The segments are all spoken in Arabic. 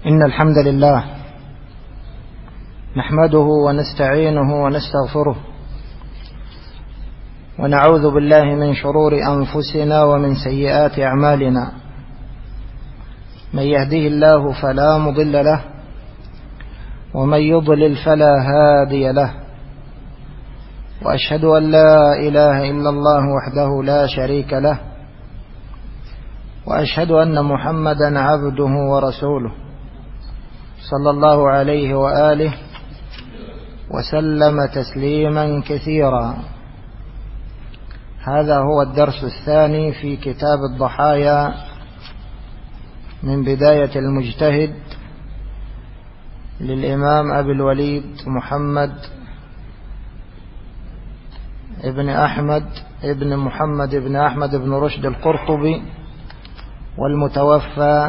إن الحمد لله نحمده ونستعينه ونستغفره ونعوذ بالله من شرور أنفسنا ومن سيئات أعمالنا. من يهده الله فلا مضل له ومن يضلل فلا هادي له، وأشهد أن لا إله إلا الله وحده لا شريك له، وأشهد أن محمدا عبده ورسوله صلى الله عليه وآله وسلم تسليما كثيرا. هذا هو الدرس الثاني في كتاب الضحايا من بداية المجتهد للإمام أبي الوليد محمد ابن أحمد ابن محمد ابن أحمد ابن رشد القرطبي، والمتوفى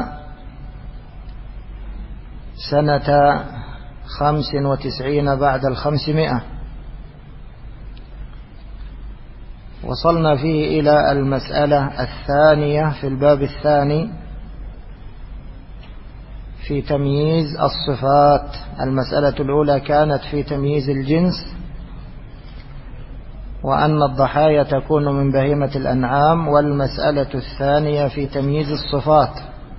سنة 95 بعد 500. وصلنا فيه إلى المسألة الثانية في الباب الثاني في تمييز الصفات. المسألة الأولى كانت في تمييز الجنس، وأن الضحايا تكون من بهيمة الأنعام، والمسألة الثانية في تمييز الصفات.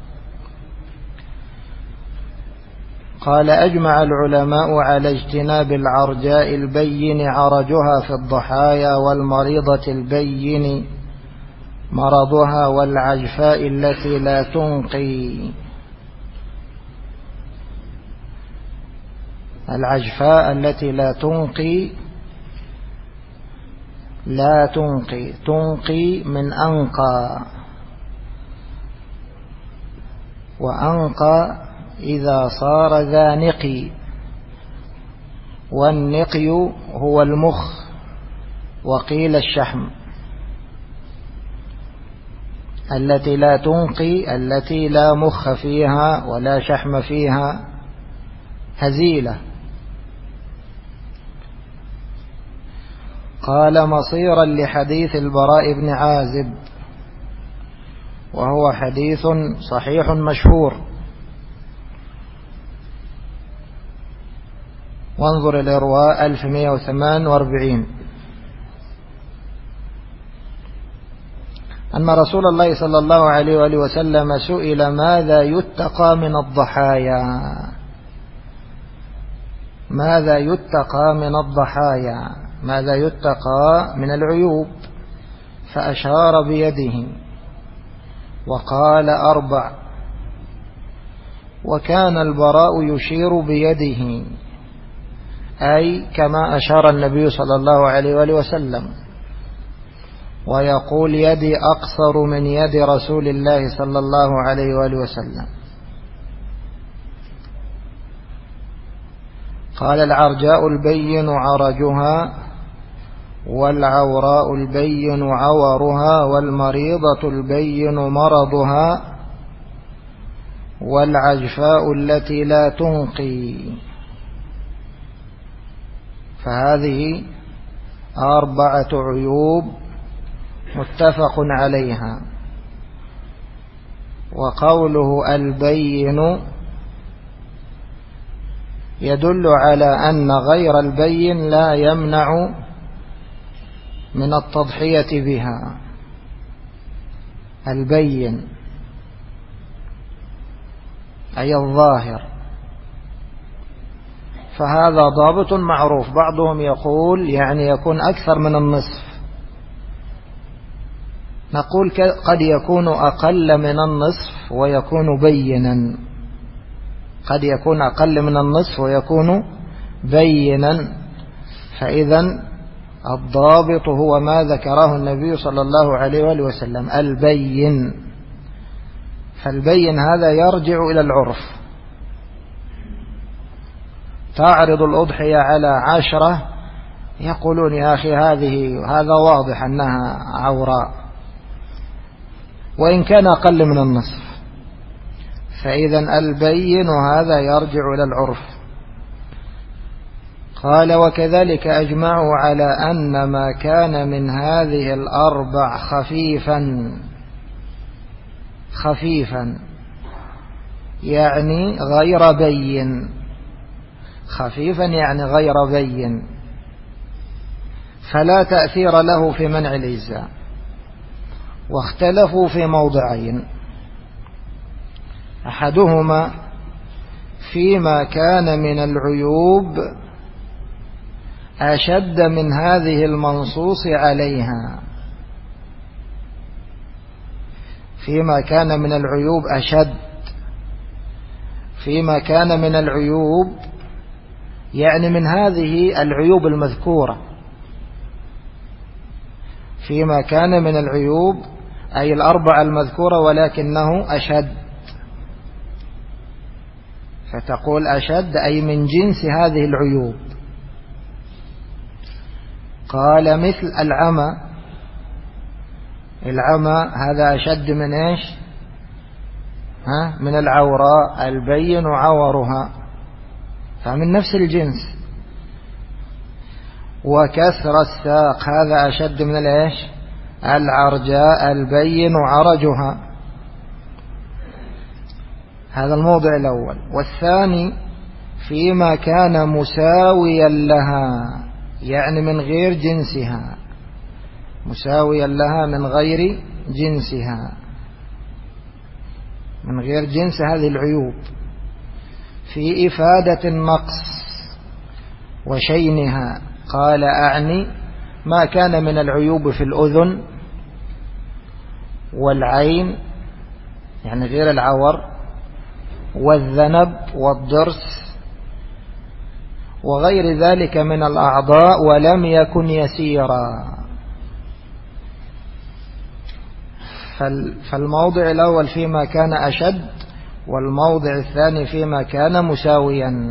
قال: أجمع العلماء على اجتناب العرجاء البين عرجها في الضحايا، والمريضة البين مرضها، والعجفاء التي لا تنقي. العجفاء التي لا تنقي، لا تنقي، تنقي من أنقى، وأنقى إذا صار ذا نقي، والنقي هو المخ، وقيل الشحم. التي لا تنقي التي لا مخ فيها ولا شحم فيها، هزيلة. قال: مصيرا لحديث البراء بن عازب، وهو حديث صحيح مشهور. وانظر الإرواء 1148. أن رسول الله صلى الله عليه وآله وسلم سئل: ماذا يتقى من الضحايا؟ ماذا يتقى من الضحايا؟ ماذا يتقى من العيوب؟ فأشار بيده وقال: 4. وكان البراء يشير بيده، أي كما أشار النبي صلى الله عليه وآله وسلم، ويقول: يدي أقصر من يد رسول الله صلى الله عليه وآله وسلم. قال: العرجاء البين عرجها، والعوراء البين عورها، والمريضة البين مرضها، والعجفاء التي لا تنقي. فهذه 4 عيوب متفق عليها. وقوله البين يدل على أن غير البين لا يمنع من التضحية بها. البين أي الظاهر، فهذا ضابط معروف. بعضهم يقول يعني يكون أكثر من النصف، نقول قد يكون أقل من النصف ويكون بينا، قد يكون أقل من النصف ويكون بينا. فإذا الضابط هو ما ذكره النبي صلى الله عليه وآله وسلم، البين. فالبين هذا يرجع إلى العرف. تعرض الأضحية على 10، يقولون: يا أخي هذا واضح أنها عوراء، وإن كان أقل من النصف. فإذا البين هذا يرجع إلى العرف. قال: وكذلك أجمعوا على أن ما كان من هذه 4 خفيفا يعني غير بين، خفيفا يعني غير بين، فلا تأثير له في منع الإجزاء. واختلفوا في موضعين: أحدهما فيما كان من العيوب أشد من هذه المنصوص عليها، فيما كان من العيوب أشد، فيما كان من العيوب يعني من هذه العيوب المذكورة، فيما كان من العيوب أي الأربعة المذكورة ولكنه أشد، فتقول أشد أي من جنس هذه العيوب. قال مثل العمى، العمى هذا أشد من إيش؟ من العوراء البين عورها، فمن نفس الجنس. وكسر الساق هذا أشد من الإيش؟ العرجاء البين عرجها. هذا الموضع الأول. والثاني فيما كان مساويا لها يعني من غير جنسها، مساويا لها من غير جنسها، من غير جنس هذه العيوب، في إفادة النقص وشينها. قال أعني ما كان من العيوب في الأذن والعين يعني غير العور، والذنب والضرس وغير ذلك من الأعضاء ولم يكن يسيرا. فالموضع الأول فيما كان أشد، والموضع الثاني فيما كان مساويا.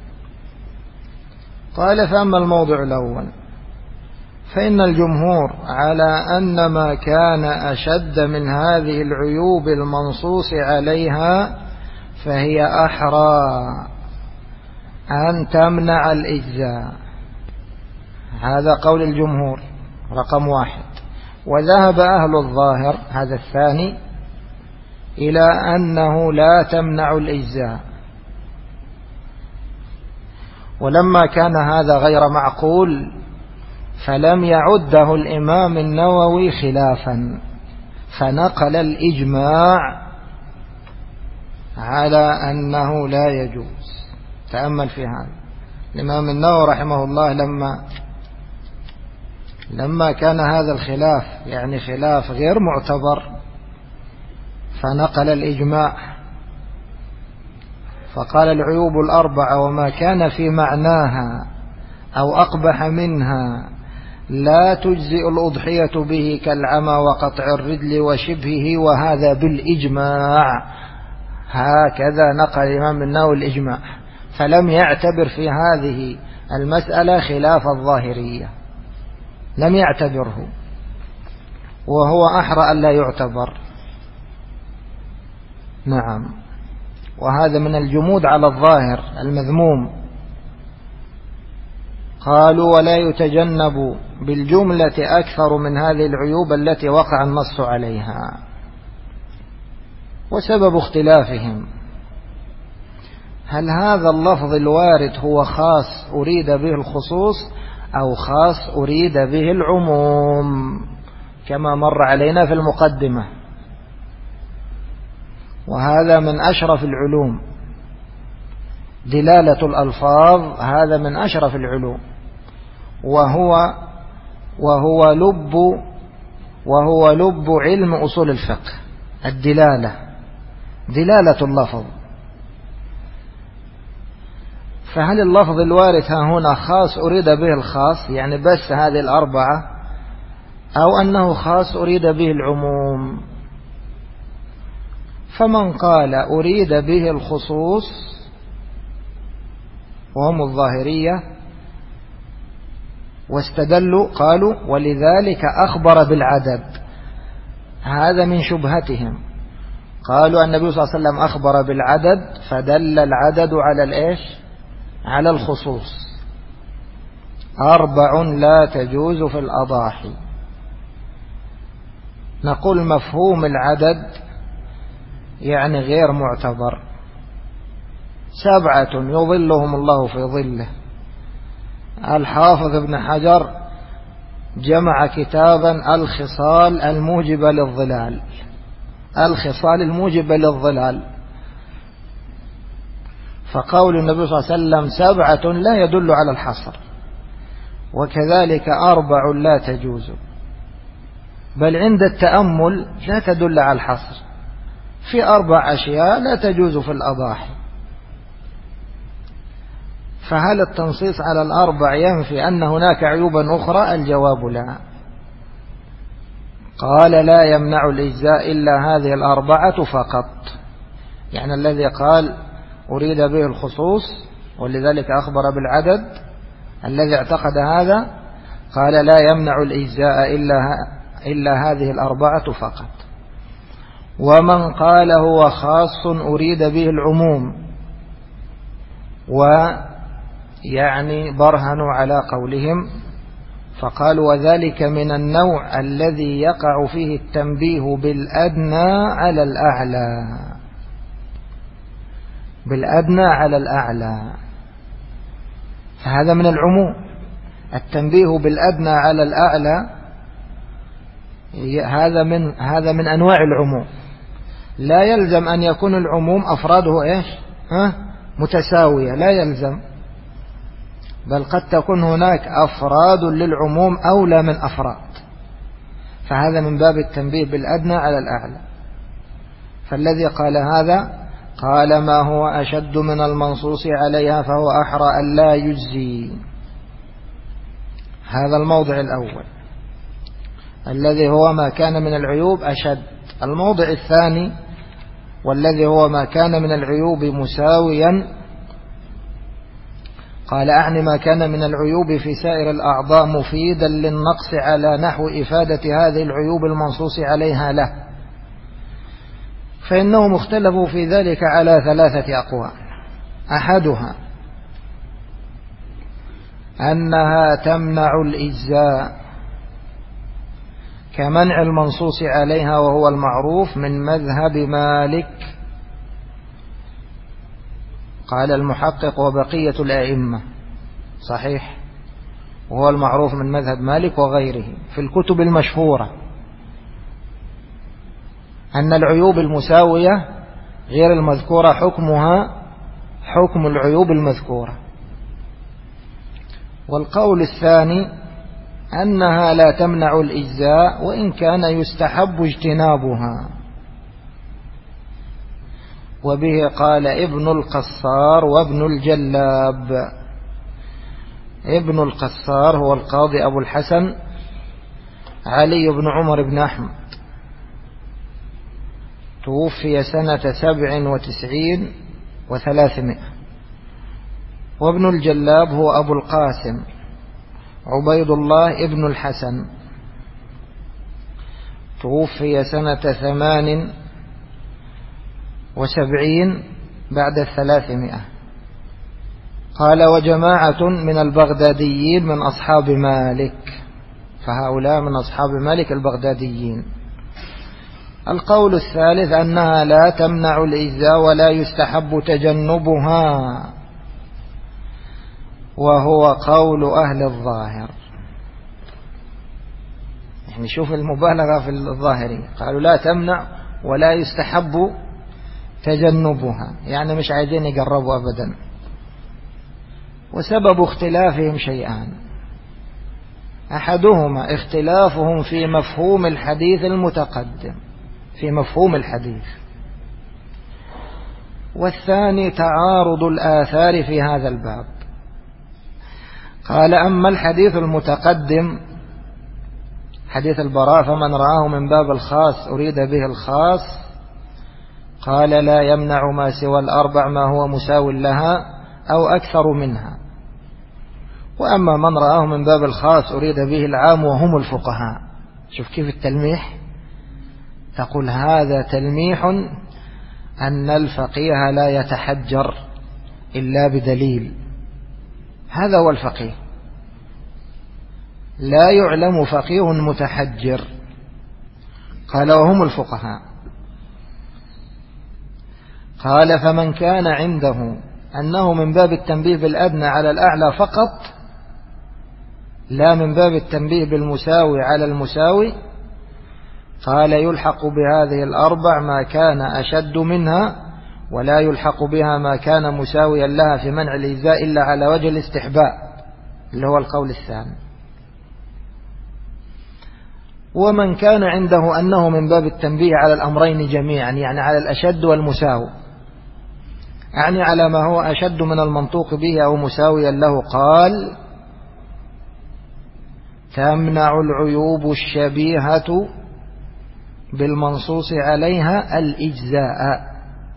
قال فأما الموضع الأول فإن الجمهور على أن ما كان أشد من هذه العيوب المنصوص عليها فهي أحرى أن تمنع الإجزاء. هذا قول الجمهور رقم 1. وذهب أهل الظاهر هذا الثاني إلى أنه لا تمنع الإجزاء. ولما كان هذا غير معقول فلم يعده الإمام النووي خلافا، فنقل الإجماع على أنه لا يجوز. تأمل في هذا الإمام النووي رحمه الله لما كان هذا الخلاف يعني خلاف غير معتبر فنقل الإجماع، فقال العيوب الأربعة وما كان في معناها أو أقبح منها لا تجزئ الأضحية به كالعمى وقطع الرجل وشبهه، وهذا بالإجماع. هكذا نقل الإمام النووي الإجماع، فلم يعتبر في هذه المسألة خلاف الظاهرية، لم يعتبره، وهو أحرى أن لا يعتبر. نعم، وهذا من الجمود على الظاهر المذموم. قالوا ولا يتجنب بالجملة أكثر من هذه العيوب التي وقع النص عليها. وسبب اختلافهم هل هذا اللفظ الوارد هو خاص أريد به الخصوص أو خاص أريد به العموم كما مر علينا في المقدمة. وهذا من أشرف العلوم، دلالة الألفاظ هذا من أشرف العلوم، وهو لب علم أصول الفقه، الدلالة، دلالة اللفظ. فهل اللفظ الوارد ها هنا خاص أريد به الخاص يعني بس هذه الأربعة، أو أنه خاص أريد به العموم؟ فمن قال أريد به الخصوص وهم الظاهرية واستدلوا قالوا ولذلك أخبر بالعدد، هذا من شبهتهم. قالوا النبي صلى الله عليه وسلم أخبر بالعدد فدل العدد على الإيش؟ على الخصوص. 4 لا تجوز في الأضاحي. نقول مفهوم العدد يعني غير معتبر، 7 يظلهم الله في ظله. الحافظ ابن حجر جمع كتابا الخصال الموجبة للظلال، الخصال الموجبة للظلال. فقول النبي صلى الله عليه وسلم 7 لا يدل على الحصر، وكذلك 4 لا تجوز، بل عند التأمل لا تدل على الحصر. في 4 أشياء لا تجوز في الأضاحي، فهل التنصيص على 4 ينفي أن هناك عيوبا أخرى؟ الجواب لا. قال لا يمنع الإجزاء إلا هذه 4 فقط، يعني الذي قال أريد به الخصوص ولذلك أخبر بالعدد، الذي اعتقد هذا قال لا يمنع الإجزاء إلا هذه 4 فقط. ومن قال هو خاص أريد به العموم، ويعني برهنوا على قولهم فقالوا وذلك من النوع الذي يقع فيه التنبيه بالأدنى على الأعلى، بالأدنى على الأعلى، فهذا من العموم. التنبيه بالأدنى على الأعلى هذا من أنواع العموم. لا يلزم أن يكون العموم أفراده إيش؟ متساوية، لا يلزم، بل قد تكون هناك أفراد للعموم أولى من أفراد، فهذا من باب التنبيه بالأدنى على الأعلى. فالذي قال هذا قال ما هو أشد من المنصوص عليها فهو أحرى أن لا يجزي. هذا الموضع الأول الذي هو ما كان من العيوب أشد. الموضع الثاني والذي هو ما كان من العيوب مساويا، قال أعني ما كان من العيوب في سائر الأعضاء مفيدا للنقص على نحو إفادة هذه العيوب المنصوص عليها له، فإنهم اختلفوا في ذلك على 3 أقوال. أحدها أنها تمنع الإجزاء كمنع المنصوص عليها وهو المعروف من مذهب مالك، قال المحقق وبقية الأئمة صحيح، وهو المعروف من مذهب مالك وغيره في الكتب المشهورة، أن العيوب المساوية غير المذكورة حكمها حكم العيوب المذكورة. والقول الثاني أنها لا تمنع الإجزاء وإن كان يستحب اجتنابها، وبه قال ابن القصار وابن الجلاب. ابن القصار هو القاضي أبو الحسن علي بن عمر بن أحمد، توفي سنة 97 و300. وابن الجلاب هو أبو القاسم عبيد الله ابن الحسن، توفي سنة 78 بعد 300. قال وجماعة من البغداديين من أصحاب مالك، فهؤلاء من أصحاب مالك البغداديين. القول الثالث أنها لا تمنع الإجزاء ولا يستحب تجنبها، وهو قول أهل الظاهر. يعني شوف المبالغة في الظاهرين، قالوا لا تمنع ولا يستحب تجنبها، يعني مش عايزين يقربوا أبدا. وسبب اختلافهم شيئان، أحدهما اختلافهم في مفهوم الحديث المتقدم، في مفهوم الحديث، والثاني تعارض الآثار في هذا الباب. قال أما الحديث المتقدم حديث البراء فمن رآه من باب الخاص أريد به الخاص، قال لا يمنع ما سوى 4 ما هو مساو لها أو أكثر منها. وأما من رآه من باب الخاص أريد به العام وهم الفقهاء. شوف كيف التلميح، تقول هذا تلميح أن الفقيه لا يتحجر إلا بدليل، هذا هو الفقيه، لا يعلم فقيه متحجر. قال وهم الفقهاء. قال فمن كان عنده أنه من باب التنبيه بالأدنى على الأعلى فقط، لا من باب التنبيه بالمساوي على المساوي. قال يلحق بهذه الأربع ما كان أشد منها، ولا يلحق بها ما كان مساويا لها في منع الإجزاء إلا على وجه الاستحباب، اللي هو القول الثاني. ومن كان عنده أنه من باب التنبيه على الأمرين جميعا، يعني على الأشد والمساوي، يعني على ما هو أشد من المنطوق به أو مساويا له، قال تمنع العيوب الشبيهة بالمنصوص عليها الإجزاء،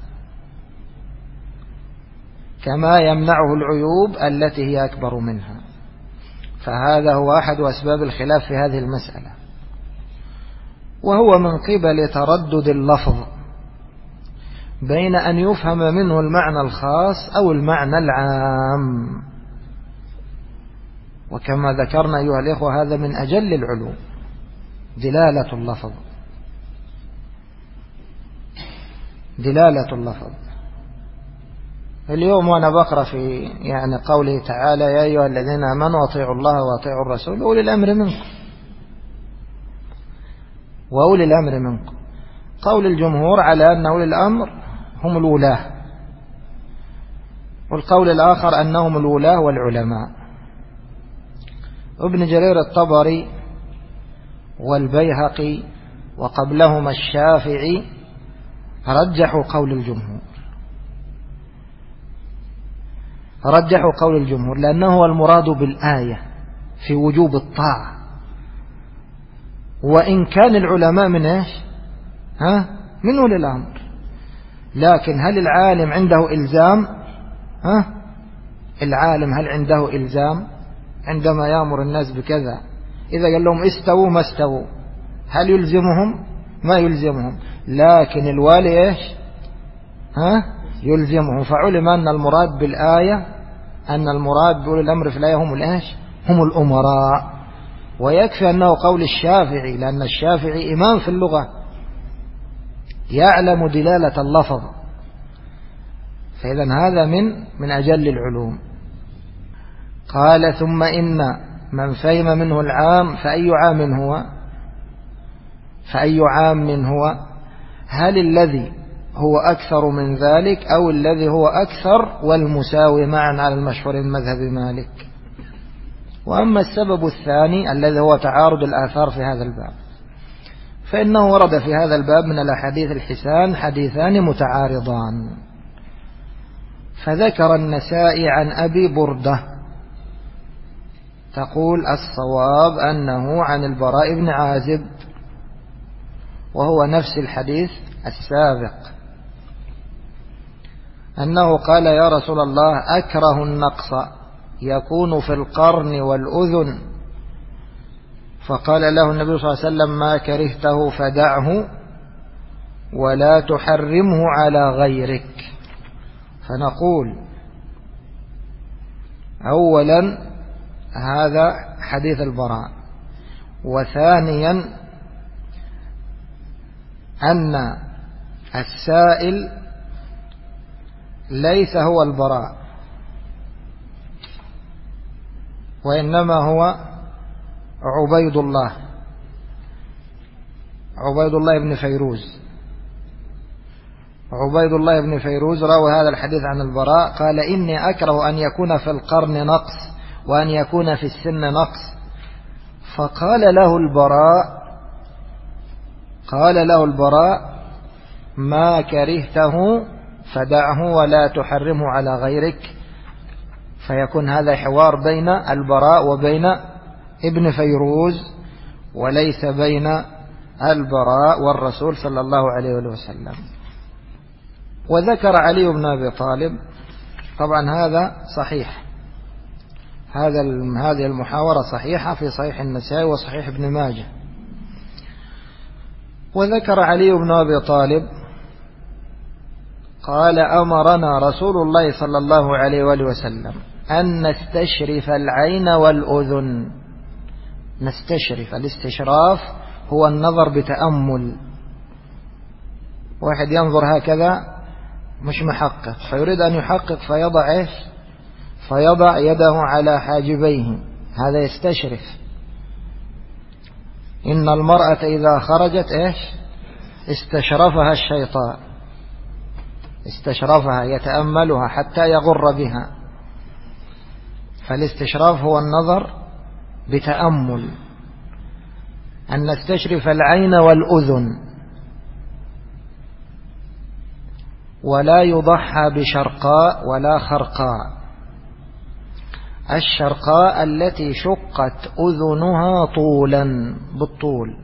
كما يمنعه العيوب التي هي أكبر منها. فهذا هو أحد أسباب الخلاف في هذه المسألة، وهو من قبل تردد اللفظ بين أن يفهم منه المعنى الخاص أو المعنى العام. وكما ذكرنا أيها الإخوة هذا من أجل العلوم، دلالة اللفظ، دلالة اللفظ. اليوم وأنا بقرأ في يعني قوله تعالى يا أيها الذين آمنوا أطيعوا الله وأطيعوا الرسول وأولي الأمر منكم، وأولي الأمر منكم، قول الجمهور على أن أولي الأمر هم الولاة، والقول الآخر أنهم الولاة والعلماء. ابن جرير الطبري والبيهقي وقبلهما الشافعي رجحوا قول الجمهور، رجحوا قول الجمهور لأنه هو المراد بالآية في وجوب الطاعة. وإن كان العلماء من إيش؟ من أولي الأمر، لكن هل العالم عنده إلزام؟ العالم هل عنده إلزام عندما يأمر الناس بكذا؟ إذا قال لهم استووا ما استووا، هل يلزمهم؟ ما يلزمهم. لكن الوالي إيش؟ يلزمهم. فعلم أن المراد بالآية، أن المراد بأولي الأمر في الآية هم الإيش؟ هم الأمراء. ويكفي أنه قول الشافعي، لأن الشافعي إمام في اللغة يعلم دلالة اللفظ، فإذا هذا من أجل العلوم. قال ثم إن من فهم منه العام فأي عام هو؟ فأي عام هو؟ هل الذي هو أكثر من ذلك أو الذي هو أكثر والمساوي معا على المشهور من مذهب مالك؟ وأما السبب الثاني الذي هو تعارض الآثار في هذا الباب، فإنه ورد في هذا الباب من الأحاديث الحسان حديثان متعارضان. فذكر النسائي عن أبي بردة تقول الصواب أنه عن البراء بن عازب، وهو نفس الحديث السابق، أنه قال يا رسول الله أكره النقص يكون في القرن والأذن، فقال له النبي صلى الله عليه وسلم ما كرهته فدعه ولا تحرمه على غيرك. فنقول أولا هذا حديث البراء، وثانيا أن السائل ليس هو البراء، وإنما هو عبيد الله بن فيروز. عبيد الله بن فيروز روى هذا الحديث عن البراء، قال إني أكره أن يكون في القرن نقص وأن يكون في السن نقص. فقال له البراء ما كرهته فدعه ولا تحرمه على غيرك. فيكون هذا حوار بين البراء وبين ابن فيروز، وليس بين البراء والرسول صلى الله عليه وسلم. وذكر علي بن أبي طالب، طبعا هذا صحيح، هذه المحاورة صحيحة في صحيح النسائي وصحيح ابن ماجه. وذكر علي بن أبي طالب قال أمرنا رسول الله صلى الله عليه وسلم أن نستشرف العين والأذن. نستشرف، الاستشراف هو النظر بتأمل، واحد ينظر هكذا مش محقق، فيريد أن يحقق فيضع إيش؟ فيضع يده على حاجبيه، هذا يستشرف. إن المرأة إذا خرجت إيش؟ استشرفها الشيطان، استشرفها يتأملها حتى يغر بها. فالاستشراف هو النظر بتأمل، أن نستشرف العين والأذن، ولا يضحى بشرقاء ولا خرقاء. الشرقاء التي شقت أذنها طولا بالطول،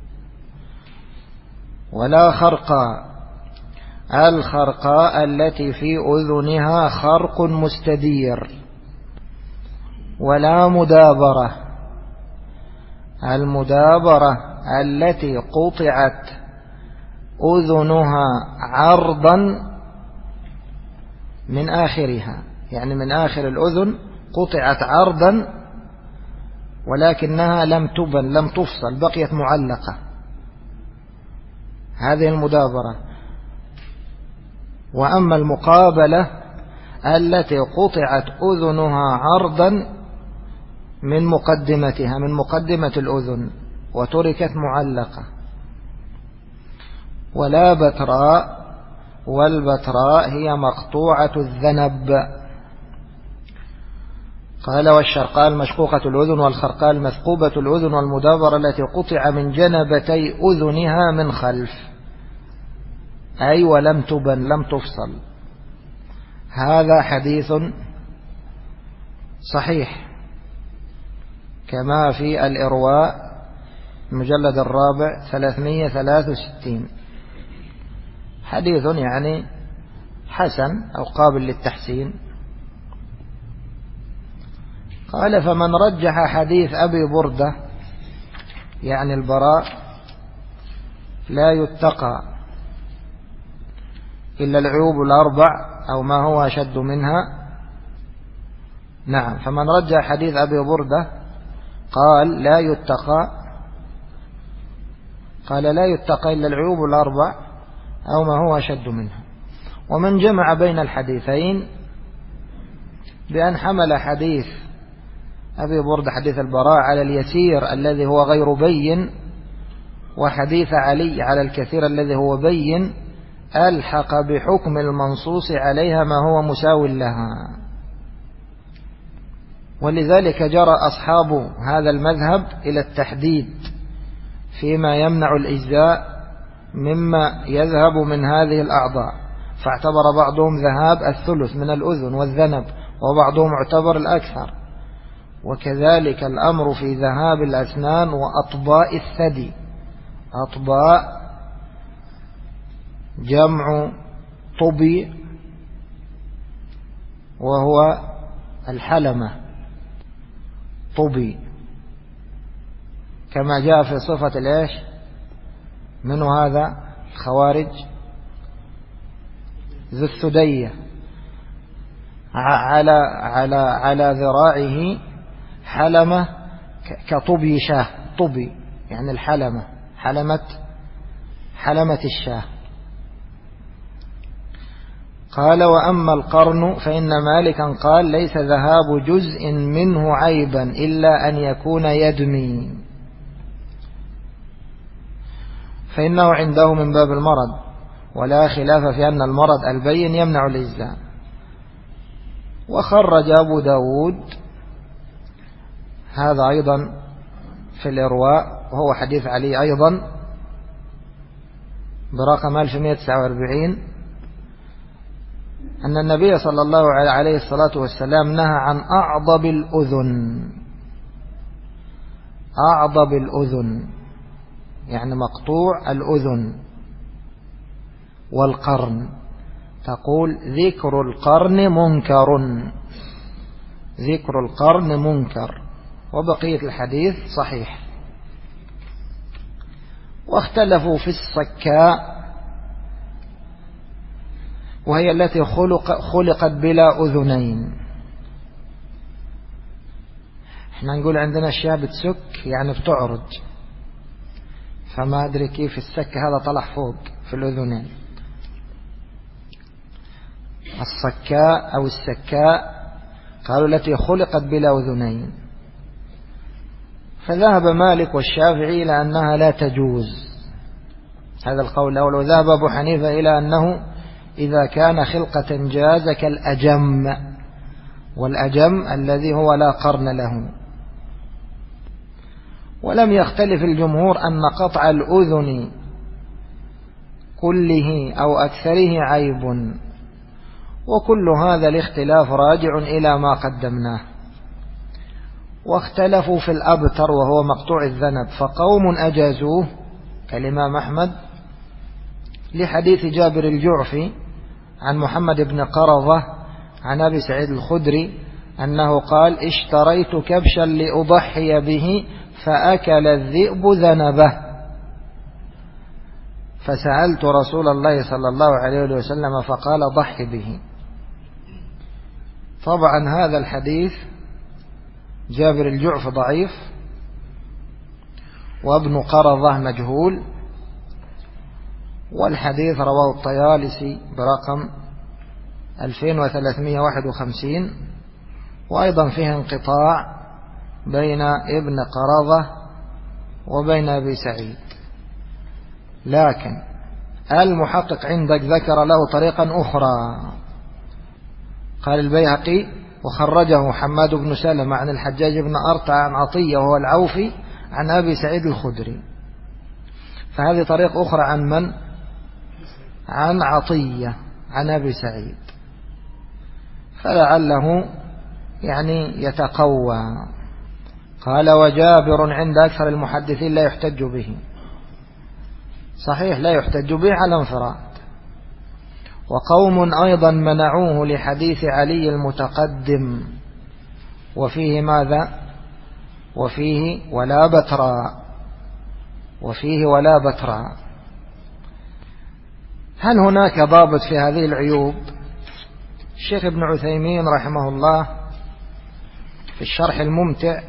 ولا خرقاء الخرقاء التي في أذنها خرق مستدير، ولا مدابرة المدابرة التي قطعت أذنها عرضا من آخرها، يعني من آخر الأذن قطعت عرضا ولكنها لم تبن، لم تفصل، بقيت معلقة، هذه المدابرة. وأما المقابلة التي قطعت أذنها عرضا من مقدمتها، من مقدمة الأذن، وتركت معلقة. ولا بتراء، والبتراء هي مقطوعة الذنب. قال والشرقاء المشقوقة الأذن، والخرقاء المثقوبة الأذن، والمدابرة التي قطع من جنبتي أذنها من خلف، أي ولم تبن، لم تفصل. هذا حديث صحيح كما في الإرواء المجلد 4 363، حديث يعني حسن أو قابل للتحسين. قال فمن رجح حديث أبي بردة يعني البراء لا يتقى إلا العيوب الأربع أو ما هو أشد منها. نعم، فمن رجح حديث أبي بردة قال لا يتقى، قال لا يتقى إلا العيوب الأربع أو ما هو أشد منها. ومن جمع بين الحديثين بأن حمل حديث أبي بردة حديث البراء على اليسير الذي هو غير بين، وحديث علي على الكثير الذي هو بين، ألحق بحكم المنصوص عليها ما هو مساو لها. ولذلك جرى أصحاب هذا المذهب إلى التحديد فيما يمنع الإجزاء مما يذهب من هذه الأعضاء، فاعتبر بعضهم ذهاب الثلث من الأذن والذنب، وبعضهم اعتبر الأكثر. وكذلك الأمر في ذهاب الأسنان وأطباء الثدي. أطباء جمع طبي وهو الحلمة، طبي كما جاء في صفة الإيش من هذا الخوارج ذو الثدية على ذراعه حلمة كطبي شاه، طبي يعني الحلمة، حلمة الشاه. قال وأما القرن فإن مالكا قال ليس ذهاب جزء منه عيبا إلا أن يكون يدمي، فإنه عنده من باب المرض، ولا خلاف في أن المرض البين يمنع الإجزاء. وخرج أبو داود هذا أيضا في الإرواء، وهو حديث علي أيضا برقم 1149، أن النبي صلى الله عليه الصلاة والسلام نهى عن أعضب الأذن. أعضب الأذن يعني مقطوع الأذن. والقرن تقول ذكر القرن منكر، ذكر القرن منكر، وبقية الحديث صحيح. واختلفوا في الصكاء، وهي التي خلقت بلا أذنين. احنا نقول عندنا الشاة بتسك يعني بتعرج، فما أدري كيف السك هذا طلع فوق في الأذنين. الصكاء أو السكاء، قالوا التي خلقت بلا أذنين. فذهب مالك والشافعي إلى أنها لا تجوز، هذا القول الأول. وذهب أبو حنيفة إلى أنه إذا كان خلقة جاز كالأجم، والأجم الذي هو لا قرن له. ولم يختلف الجمهور أن قطع الأذن كله أو أكثره عيب، وكل هذا الاختلاف راجع إلى ما قدمناه. واختلفوا في الأبتر وهو مقطوع الذنب، فقوم أجازوه كالإمام أحمد لحديث جابر الجعفي عن محمد بن قرظة عن أبي سعيد الخدري أنه قال: اشتريت كبشا لأضحي به فأكل الذئب ذنبه، فسألت رسول الله صلى الله عليه وسلم فقال: ضحي به. طبعا هذا الحديث جابر الجعف ضعيف، وابن قرظة مجهول، والحديث رواه الطيالسي برقم 2351، وأيضا فيه انقطاع بين ابن قرظة وبين أبي سعيد. لكن المحقق عندك ذكر له طريقا أخرى، قال البيهقي: وخرجه حماد بن سلمة عن الحجاج بن أرطع عن عطية وهو العوفي عن أبي سعيد الخدري. فهذه طريق أخرى عن من؟ عن عطية عن أبي سعيد، فلعله يعني يتقوى. قال: وجابر عند أكثر المحدثين لا يحتج به. صحيح لا يحتج به على انفراد. وقوم أيضا منعوه لحديث علي المتقدم، وفيه ماذا؟ وفيه ولا بتراء، وفيه ولا بتراء. هل هناك ضابط في هذه العيوب؟ الشيخ ابن عثيمين رحمه الله في الشرح الممتع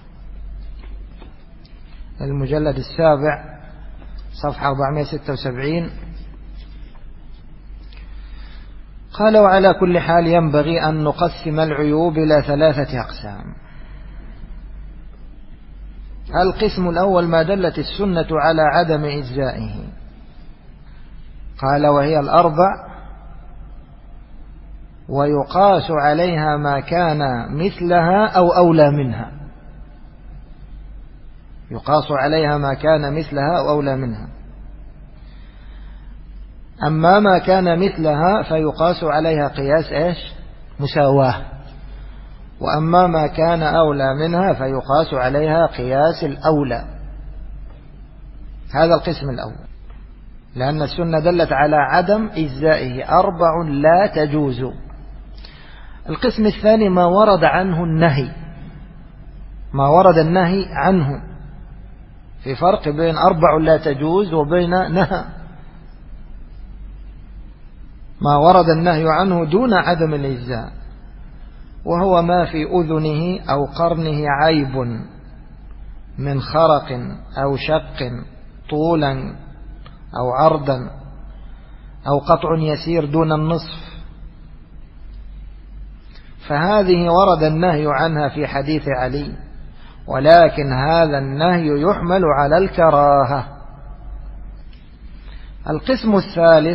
المجلد 7 صفحة 476 قال: وعلى كل حال ينبغي أن نقسم العيوب إلى 3 أقسام. القسم الأول ما دلت السنة على عدم إجزائه، قال: وهي الأربع، ويقاس عليها ما كان مثلها أو أولى منها. يقاس عليها ما كان مثلها أو أولى منها. أما ما كان مثلها فيقاس عليها قياس إيش؟ مساواة. وأما ما كان أولى منها فيقاس عليها قياس الأولى. هذا القسم الأول، لأن السنة دلت على عدم إجزائه، 4 لا تجوز. القسم الثاني ما ورد عنه النهي، ما ورد النهي عنه. في فرق بين 4 لا تجوز وبين نهى. ما ورد النهي عنه دون عدم الإجزاء، وهو ما في أذنه أو قرنه عيب من خرق أو شق طولا أو عرضا أو قطع يسير دون النصف، فهذه ورد النهي عنها في حديث علي، ولكن هذا النهي يحمل على الكراهة. القسم الثالث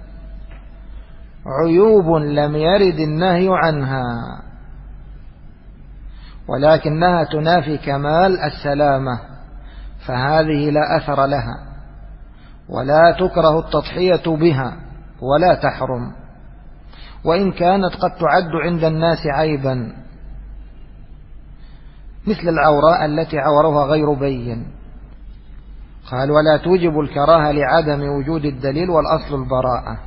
عيوب لم يرد النهي عنها، ولكنها تنافي كمال السلامة، فهذه لا أثر لها، ولا تكره التضحية بها ولا تحرم، وإن كانت قد تعد عند الناس عيبا، مثل العورة التي عورها غير بين. قال: ولا توجب الكراهة لعدم وجود الدليل، والأصل البراءة.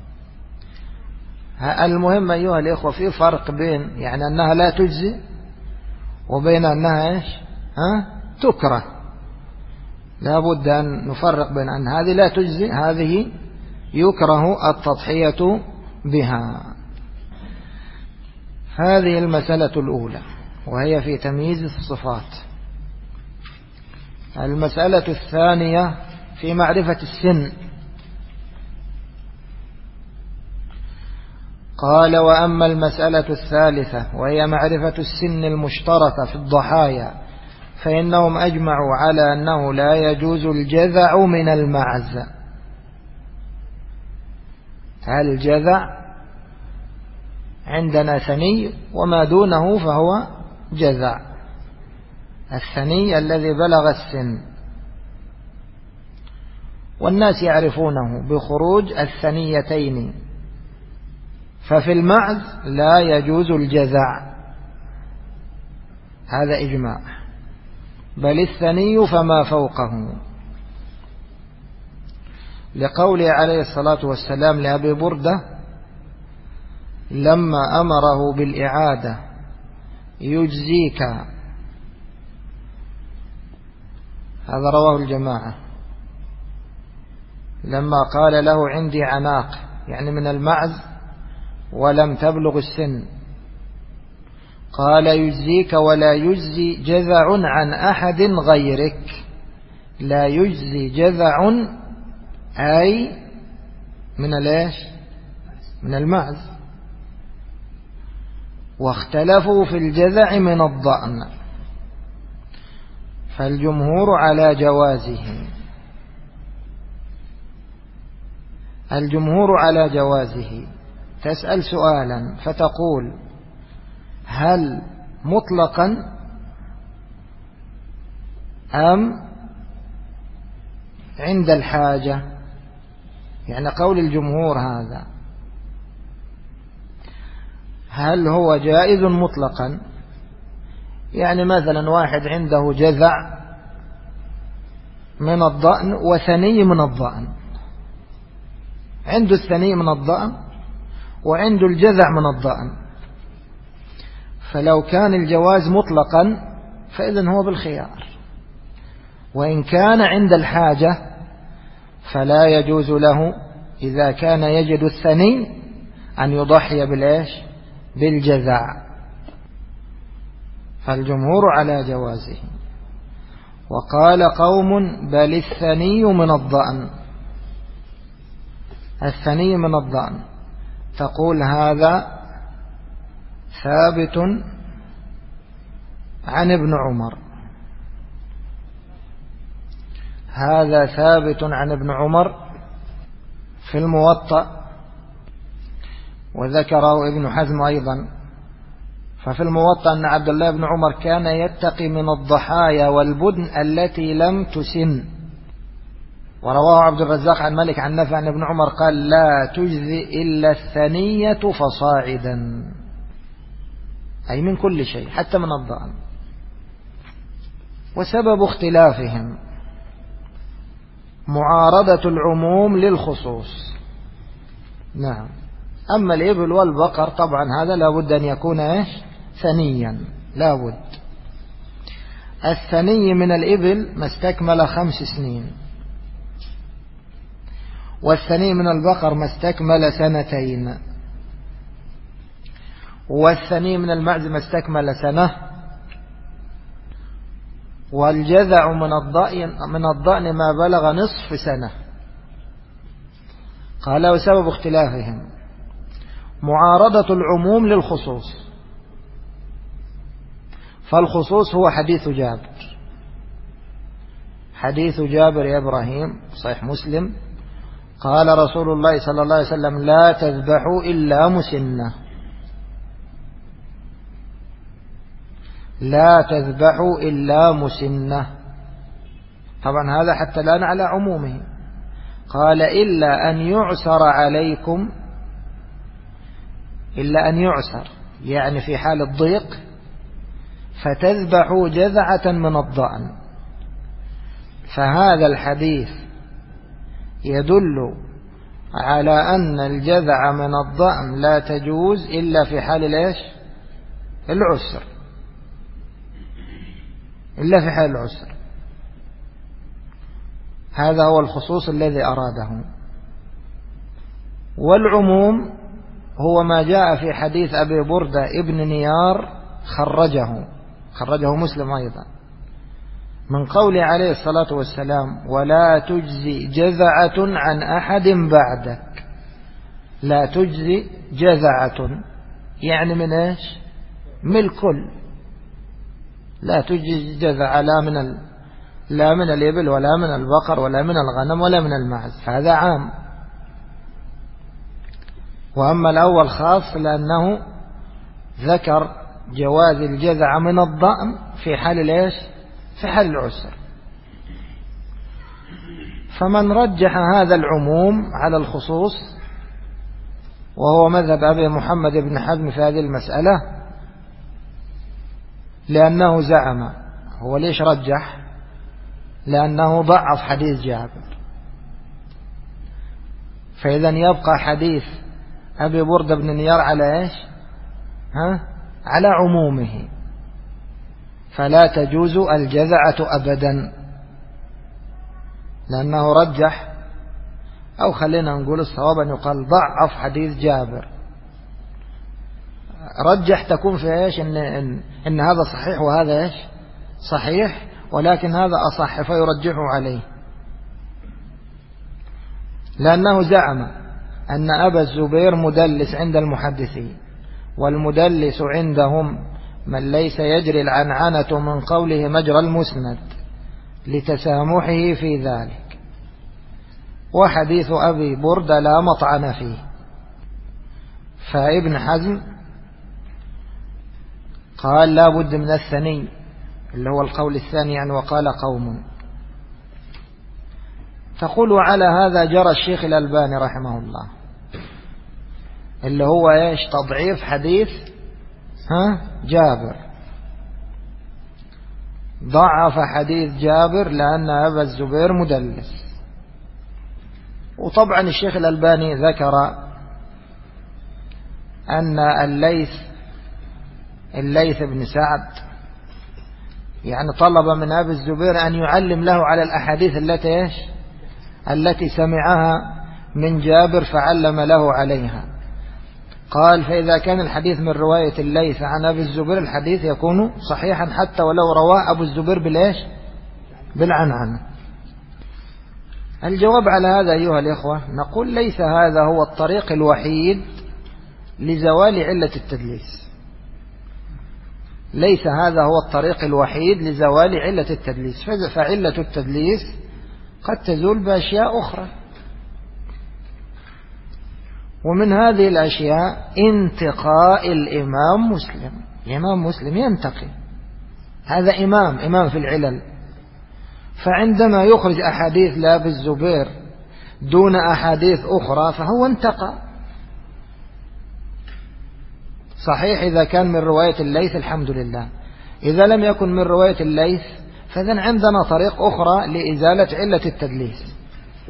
المهم أيها الإخوة في فرق بين يعني أنها لا تجزي وبين أنها إيش؟ تكره. لا بد أن نفرق بين أن هذه لا تجزي، هذه يكره التضحية بها. هذه المسألة الأولى، وهي في تمييز الصفات. المسألة الثانية في معرفة السن. قال: وأما المسألة الثالثة وهي معرفة السن المشتركة في الضحايا فإنهم أجمعوا على أنه لا يجوز الجذع من المعز. الجذع عندنا ثني وما دونه فهو جذع. الثني الذي بلغ السن، والناس يعرفونه بخروج الثنيتين، ففي المعز لا يجوز الجذع، هذا إجماع، بل الثني فما فوقه، لقوله عليه الصلاة والسلام لأبي بردة لما أمره بالإعادة: يجزيك. هذا رواه الجماعة. لما قال له: عندي عناق، يعني من المعز ولم تبلغ السن، قال: يجزيك ولا يجزي جذع عن أحد غيرك. لا يجزي جذع أي من الإيش؟ من المعز. واختلفوا في الجذع من الضأن، فالجمهور على جوازه. الجمهور على جوازه. تسأل سؤالا فتقول: هل مطلقا أم عند الحاجة؟ يعني قول الجمهور هذا، هل هو جائز مطلقا؟ يعني مثلا واحد عنده جذع من الضأن وثني من الضأن، عنده الثني من الضأن وعنده الجذع من الضأن، فلو كان الجواز مطلقا فإذن هو بالخيار، وإن كان عند الحاجة فلا يجوز له إذا كان يجد الثني أن يضحي بالإيش؟ بالجذع. فالجمهور على جوازه. وقال قوم: بل الثني من الضأن. الثني من الضأن. تقول: هذا ثابت عن ابن عمر، هذا ثابت عن ابن عمر في الموطأ، وذكره ابن حزم أيضا. ففي الموطأ أن عبد الله بن عمر كان يتقي من الضحايا والبدن التي لم تسن. ورواه عبد الرزاق عن مالك عن نافع عن ابن عمر قال: لا تجزي إلا الثنية فصاعدا، أي من كل شيء حتى من الضأن. وسبب اختلافهم معارضة العموم للخصوص. نعم. أما الإبل والبقر طبعا هذا لابد أن يكون إيش؟ ثنيا، لابد. الثني من الإبل ما استكمل 5 سنين، والثني من البقر ما استكمل 2 سنين، والثني من المعز ما استكمل 1 سنة، والجذع من الضأن ما بلغ نصف سنة. قال: وسبب اختلافهم معارضة العموم للخصوص. فالخصوص هو حديث جابر، حديث جابر يا إبراهيم صحيح مسلم: قال رسول الله صلى الله عليه وسلم: لا تذبحوا إلا مسنة، لا تذبحوا إلا مسنة. طبعا هذا حتى لا على عمومه. قال: إلا أن يعسر عليكم، إلا أن يعسر يعني في حال الضيق، فتذبحوا جذعة من الضأن. فهذا الحديث يدل على أن الجذع من الضأن لا تجوز إلا في حال الإيش؟ العسر، إلا في حال العسر. هذا هو الخصوص الذي أراده. والعموم هو ما جاء في حديث أبي بردة ابن نيار خرجه مسلم أيضا، من قوله عليه الصلاة والسلام: ولا تجزي جذعة عن أحد بعدك. لا تجزي جذعة، يعني من إيش؟ من الكل. لا تجزي جذعة لا من الإبل ولا من البقر ولا من الغنم ولا من المعز، هذا عام. وأما الأول خاص لأنه ذكر جواز الجذع من الضأن في حال إيش؟ في حال العسر. فمن رجح هذا العموم على الخصوص، وهو مذهب أبي محمد بن حزم في هذه المسألة، لأنه زعم، هو ليش رجح؟ لأنه ضعف حديث جابر، فإذا يبقى حديث أبي بردة بن نيار على إيش؟ على عمومه، فلا تجوز الجذعة أبدا، لأنه رجح، أو خلينا نقول الصواب أن يقال ضعف حديث جابر. رجح تكون في إيش؟ إن هذا صحيح وهذا إيش؟ صحيح، ولكن هذا أصح فيرجحه عليه، لأنه زعم أن أبا الزبير مدلس عند المحدثين، والمدلس عندهم من ليس يجري العنعنة من قوله مجرى المسند لتسامحه في ذلك، وحديث أبي بردة لا مطعن فيه. فابن حزم قال لا بد من الثني، اللي هو القول الثاني يعني، وقال قوم. تقول على هذا جرى الشيخ الألباني رحمه الله، اللي هو ايش؟ تضعيف حديث جابر، ضعف حديث جابر لأن أبا الزبير مدلس. وطبعا الشيخ الألباني ذكر أن الليث بن سعد يعني طلب من أبي الزبير أن يعلم له على الأحاديث التي سمعها من جابر فعلم له عليها. قال فإذا كان الحديث من رواية الليث عن أبي الزبير الحديث يكون صحيحا حتى ولو رواه أبو الزبير بالعنعنة. الجواب على هذا أيها الإخوة، نقول ليس هذا هو الطريق الوحيد لزوال علة التدليس، ليس هذا هو الطريق الوحيد لزوال علة التدليس، فعلة التدليس قد تزول بأشياء أخرى. ومن هذه الأشياء انتقاء الإمام مسلم. الإمام مسلم ينتقي، هذا إمام في العلل، فعندما يخرج أحاديث لأبي الزبير دون أحاديث أخرى فهو انتقى. صحيح إذا كان من رواية الليث الحمد لله، إذا لم يكن من رواية الليث فإذن عندنا طريق أخرى لإزالة علة التدليس.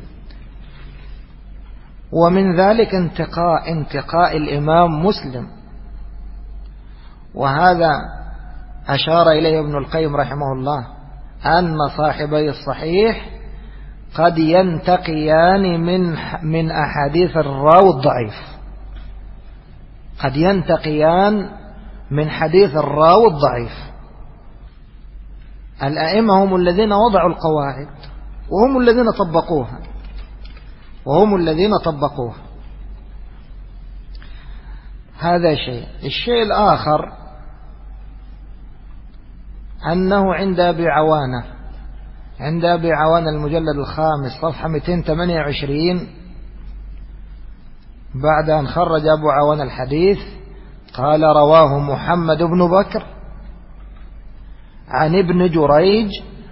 ومن ذلك انتقاء الإمام مسلم، وهذا أشار إليه ابن القيم رحمه الله، أن صاحبي الصحيح قد ينتقيان من أحاديث الراوي الضعيف، قد ينتقيان من حديث الراوي الضعيف. الأئمة هم الذين وضعوا القواعد، وهم الذين طبقوها. هذا شيء. الشيء الآخر أنه عند أبي عوانة المجلد الخامس صفحة 228 بعد أن خرج أبو عوانة الحديث قال رواه محمد بن بكر عن ابن جريج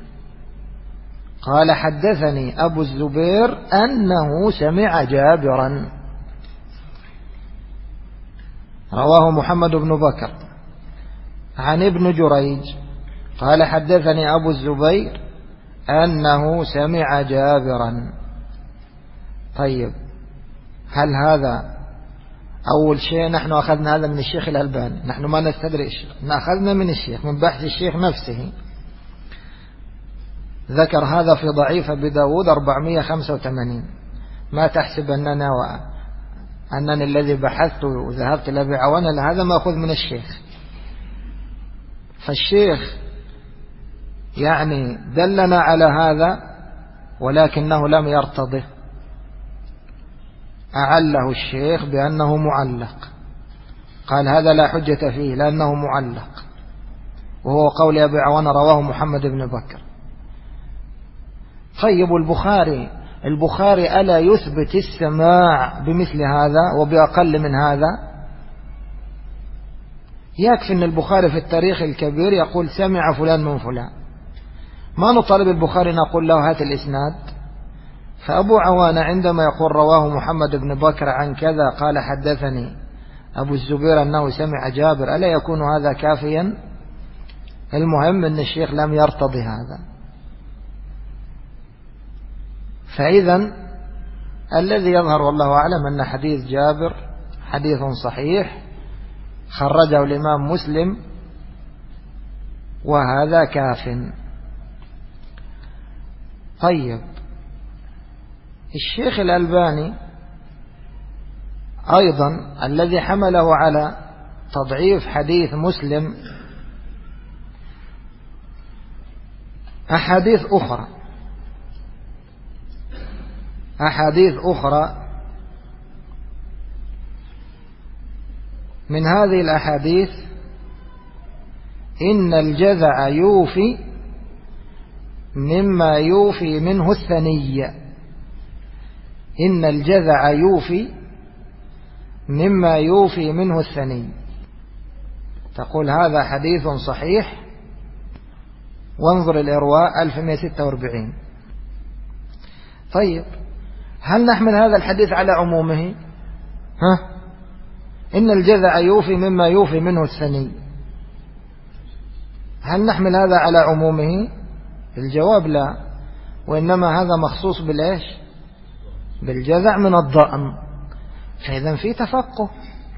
قال حدثني أبو الزبير أنه سمع جابرا. رواه محمد بن بكر عن ابن جريج قال حدثني أبو الزبير أنه سمع جابرا. طيب، هل هذا أول شيء نحن أخذنا هذا من الشيخ الألباني؟ نحن ما نستدرك، أخذنا من الشيخ، من بحث الشيخ نفسه. ذكر هذا في ضعيف أبي داود 485. ما تحسب أنني الذي بحثت وذهبت إلى أبي عوانة، لهذا ما أخذ من الشيخ. فالشيخ يعني دلنا على هذا ولكنه لم يرتضه. أعله الشيخ بأنه معلق، قال هذا لا حجة فيه لأنه معلق، وهو قول أبي عوانة رواه محمد بن بكر. طيب البخاري ألا يثبت السماع بمثل هذا وبأقل من هذا؟ يكفي أن البخاري في التاريخ الكبير يقول سمع فلان من فلان، ما نطالب البخاري نقول له هات الإسناد. فأبو عوانة عندما يقول رواه محمد بن بكر عن كذا قال حدثني أبو الزبير أنه سمع جابر، ألا يكون هذا كافيا؟ المهم أن الشيخ لم يرتضي هذا. فإذا الذي يظهر والله أعلم أن حديث جابر حديث صحيح خرجه الإمام مسلم، وهذا كاف. طيب الشيخ الألباني أيضا الذي حمله على تضعيف حديث مسلم أحاديث أخرى من هذه الأحاديث إن الجذع يوفي مما يوفي منه الثني، إن الجذع يوفي مما يوفي منه الثني، تقول هذا حديث صحيح، وانظر الإرواء 1146. طيب هل نحمل هذا الحديث على عمومه؟ إن الجذع يوفي مما يوفي منه الثني، هل نحمل هذا على عمومه؟ الجواب لا، وإنما هذا مخصوص بالإيش؟ بالجذع من الضأن. فإذا في تفقه،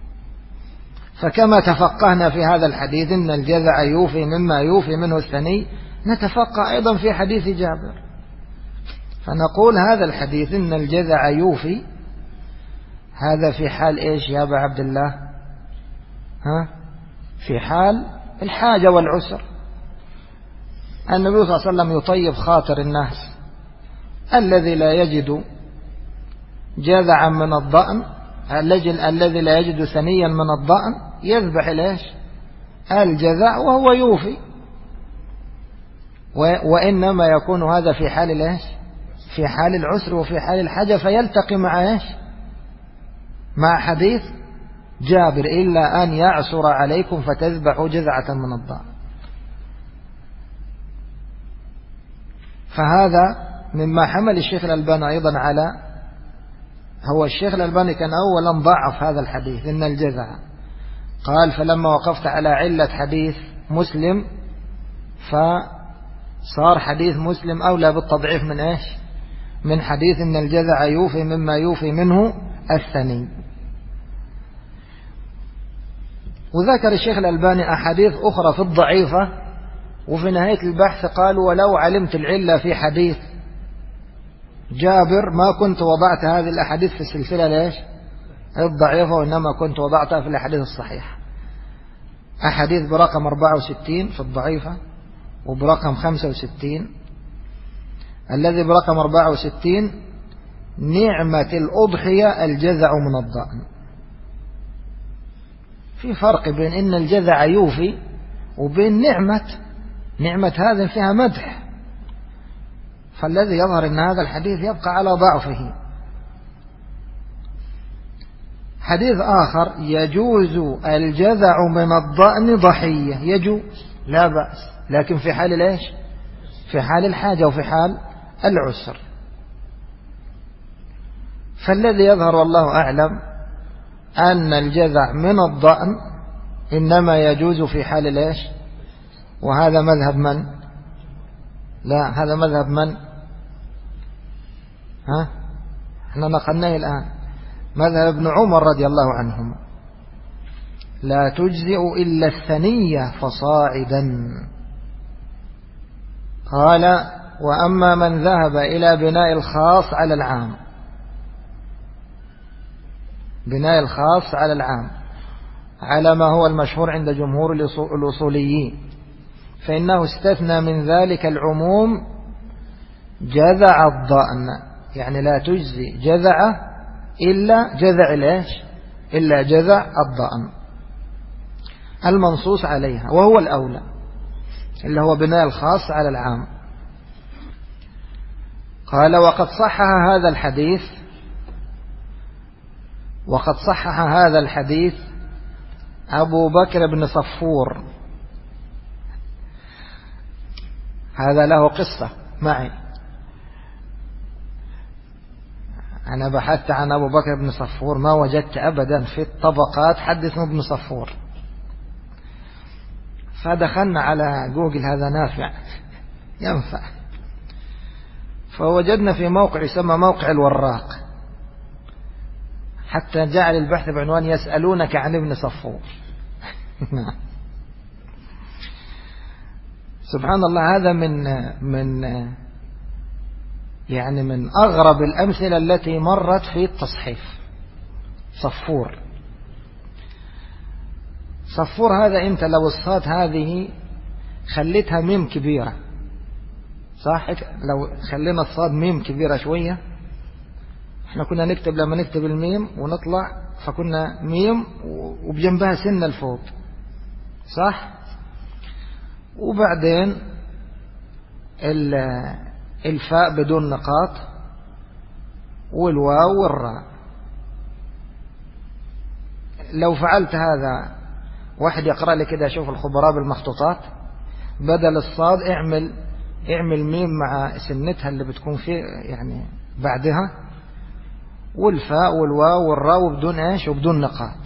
فكما تفقهنا في هذا الحديث إن الجذع يوفي مما يوفي منه الثني، نتفقه أيضا في حديث جابر، فنقول هذا الحديث إن الجذع يوفي، هذا في حال إيش يا أبا عبد الله؟ في حال الحاجة والعسر. النبي صلى الله عليه وسلم يطيب خاطر الناس، الذي لا يجد جذعا من الضأن، الذي لا يجد ثنيا من الضأن يذبح ليش الجذع وهو يوفي، وإنما يكون هذا في حال ليش؟ في حال العسر وفي حال الحاجة، فيلتقي مع ايش؟ مع حديث جابر إلا أن يعسر عليكم فتذبحوا جذعة من الضأن. فهذا مما حمل الشيخ الألباني أيضا على، هو الشيخ الألباني كان أولا ضعف هذا الحديث إن الجذع، قال فلما وقفت على علة حديث مسلم فصار حديث مسلم أولى بالتضعيف من إيش؟ من حديث إن الجذع يوفي مما يوفي منه الثني. وذكر الشيخ الألباني أحاديث أخرى في الضعيفة، وفي نهاية البحث قال ولو علمت العلة في حديث جابر ما كنت وضعت هذه الأحاديث في السلسلة ليش الضعيفة، وإنما كنت وضعتها في الأحاديث الصحيحة. أحاديث برقم 64 في الضعيفة، وبرقم 65. الذي برقم 64 نعمة الأضحية الجذع من الضأن. في فرق بين إن الجذع يوفي وبين نعمة هذا فيها مدح، فالذي يظهر أن هذا الحديث يبقى على ضعفه. حديث آخر يجوز الجذع من الضأن ضحية، يجوز لا بأس، لكن في حال ليش؟ في حال الحاجة وفي حال العسر. فالذي يظهر والله أعلم أن الجذع من الضأن إنما يجوز في حال ليش؟ وهذا مذهب من؟ لا، هذا مذهب من؟ احنا نقلناه الآن، مذهب ابن عمر رضي الله عنهما، لا تجزئ إلا الثنية فصاعدا. قال وأما من ذهب إلى بناء الخاص على العام، بناء الخاص على العام على ما هو المشهور عند جمهور الأصوليين، فإنه استثنى من ذلك العموم جذع الضأن، يعني لا تجزي جذعه إلا جذع الإيش؟ إلا جذع الضأن المنصوص عليها، وهو الأولى اللي هو بناء الخاص على العام. قال وقد صحح هذا الحديث أبو بكر بن صفور. هذا له قصة معي، أنا بحثت عن أبو بكر بن صفور ما وجدت أبدا في الطبقات حد اسمه ابن صفور، فدخلنا على جوجل، هذا نافع ينفع، فوجدنا في موقع يسمى موقع الوراق، حتى جعل البحث بعنوان يسألونك عن ابن صفور. سبحان الله، هذا من أغرب الأمثلة التي مرت في التصحيف. صفور هذا أنت لو الصاد هذه خليتها ميم كبيرة، صح؟ لو خلينا الصاد ميم كبيرة شوية، احنا كنا نكتب لما نكتب الميم ونطلع فكنا ميم وبجنبها سنة الفوق، صح؟ وبعدين الفاء بدون نقاط والواو والراء. لو فعلت هذا، واحد يقرأ لي كده، شوف الخبراء بالمخطوطات، بدل الصاد اعمل ميم مع سنتها اللي بتكون فيه يعني بعدها، والفاء والواو والراء وبدون ايش؟ وبدون نقاط،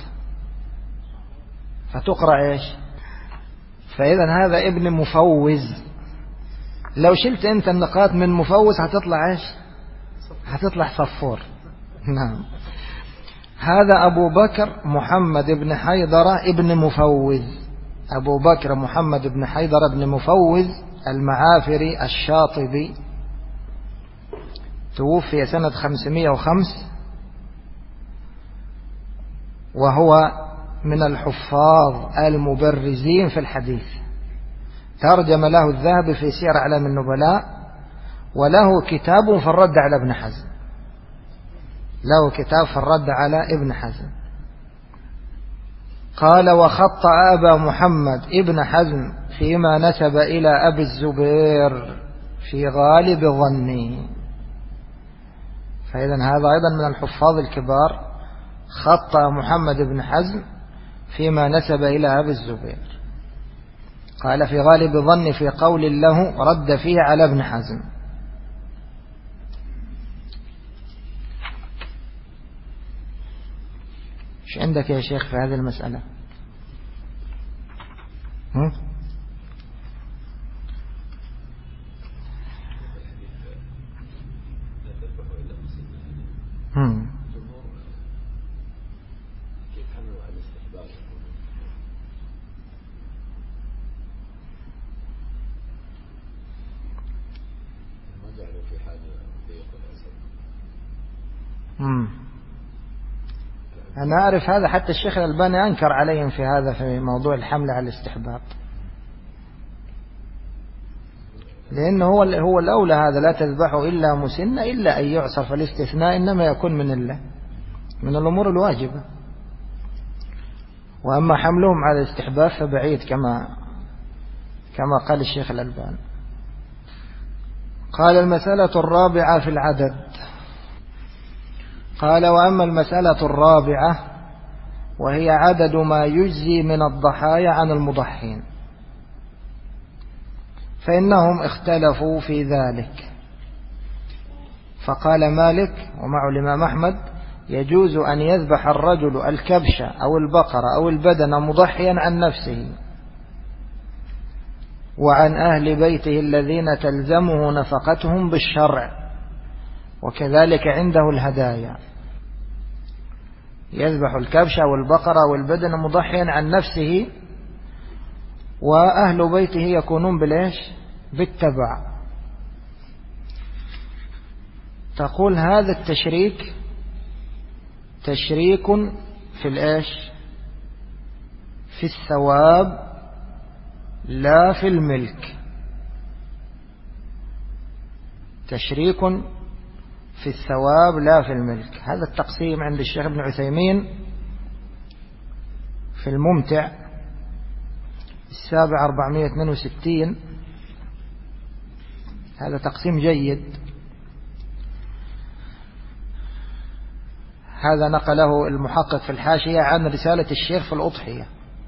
فتقرأ ايش؟ فإذا هذا ابن مفوز. لو شلت انت النقاط من مفوز هتطلع ايش؟ هتطلع صفور. نعم. هذا أبو بكر محمد بن حيدر ابن مفوز، أبو بكر محمد بن حيدر ابن مفوز المعافري الشاطبي، توفي سنة 505، وهو من الحفاظ المبرزين في الحديث. ترجم له الذهبي في سير أعلام النبلاء، وله كتاب في الرد على ابن حزم، له كتاب في الرد على ابن حزم. قال: وخط أبا محمد ابن حزم فيما نسب إلى أبي الزبير في غالب ظني. فإذا هذا أيضا من الحفاظ الكبار، خط محمد بن حزم فيما نسب إلى أبي الزبير. قال: في غالب ظني في قول له رد فيه على ابن حزم. ايش عندك يا شيخ في هذه المسألة؟ أنا أعرف هذا، حتى الشيخ الألباني أنكر عليهم في هذا، في موضوع الحمل على الاستحباب، لأنه هو الأولى هذا، لا تذبحوا إلا مسنة، إلا أن يعصر، فالاستثناء إنما يكون من الأمور الواجبة. وأما حملهم على الاستحباب فبعيد كما قال الشيخ الألباني. قال: المسألة الرابعة في العدد. قال: وأما المسألة الرابعة وهي عدد ما يجزي من الضحايا عن المضحين، فإنهم اختلفوا في ذلك. فقال مالك ومع الإمام أحمد: يجوز أن يذبح الرجل الكبش أو البقرة أو البدن مضحيا عن نفسه وعن أهل بيته الذين تلزمه نفقتهم بالشرع، وكذلك عنده الهدايا. يذبح الكبش والبقرة والبدن مضحيا عن نفسه، وأهل بيته يكونون بالإيش؟ بالتبع. تقول هذا التشريك تشريك في الإيش؟ في الثواب لا في الملك. تشريك في الثواب لا في الملك. هذا التقسيم عند الشيخ ابن عثيمين في الممتع 7/462. هذا تقسيم جيد. هذا نقله المحقق في الحاشية عن رسالة الشيخ في الأضحية.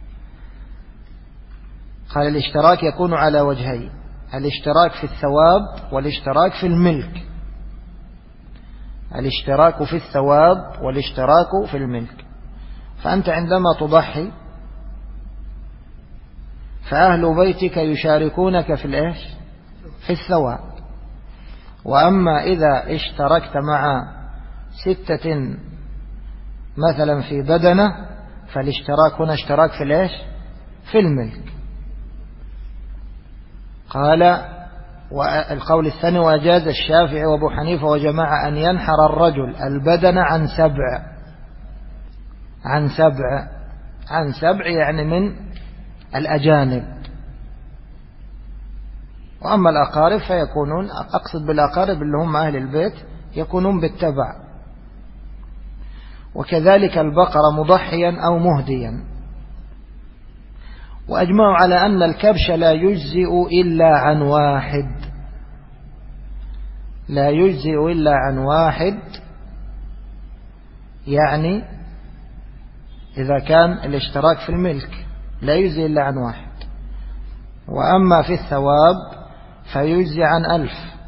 قال الاشتراك يكون على وجهين: الاشتراك في الثواب والاشتراك في الملك. الاشتراك في الثواب والاشتراك في الملك. فأنت عندما تضحي فأهل بيتك يشاركونك في الإيش؟ في الثواب. وأما إذا اشتركت مع 6 مثلا في بدنة فالاشتراك هنا اشتراك في الإيش؟ في الملك. قال والقول الثاني: وأجاز الشافعي وأبو حنيفة وجماعة أن ينحر الرجل البدن عن سبع يعني من الأجانب. وأما الأقارب فيكونون، أقصد بالأقارب اللي هم أهل البيت، يكونون بالتبع. وكذلك البقرة مضحيا أو مهديا. وأجمعوا على أن الكبش لا يجزئ إلا عن واحد، يعني إذا كان الاشتراك في الملك لا يجزئ إلا عن واحد. وأما في الثواب فيجزي عن 1000.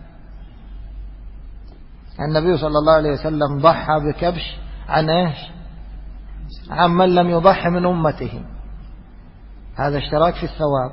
النبي صلى الله عليه وسلم ضحى بكبش عن إيش؟ عن من لم يضحي من أمته. هذا اشتراك في الثواب.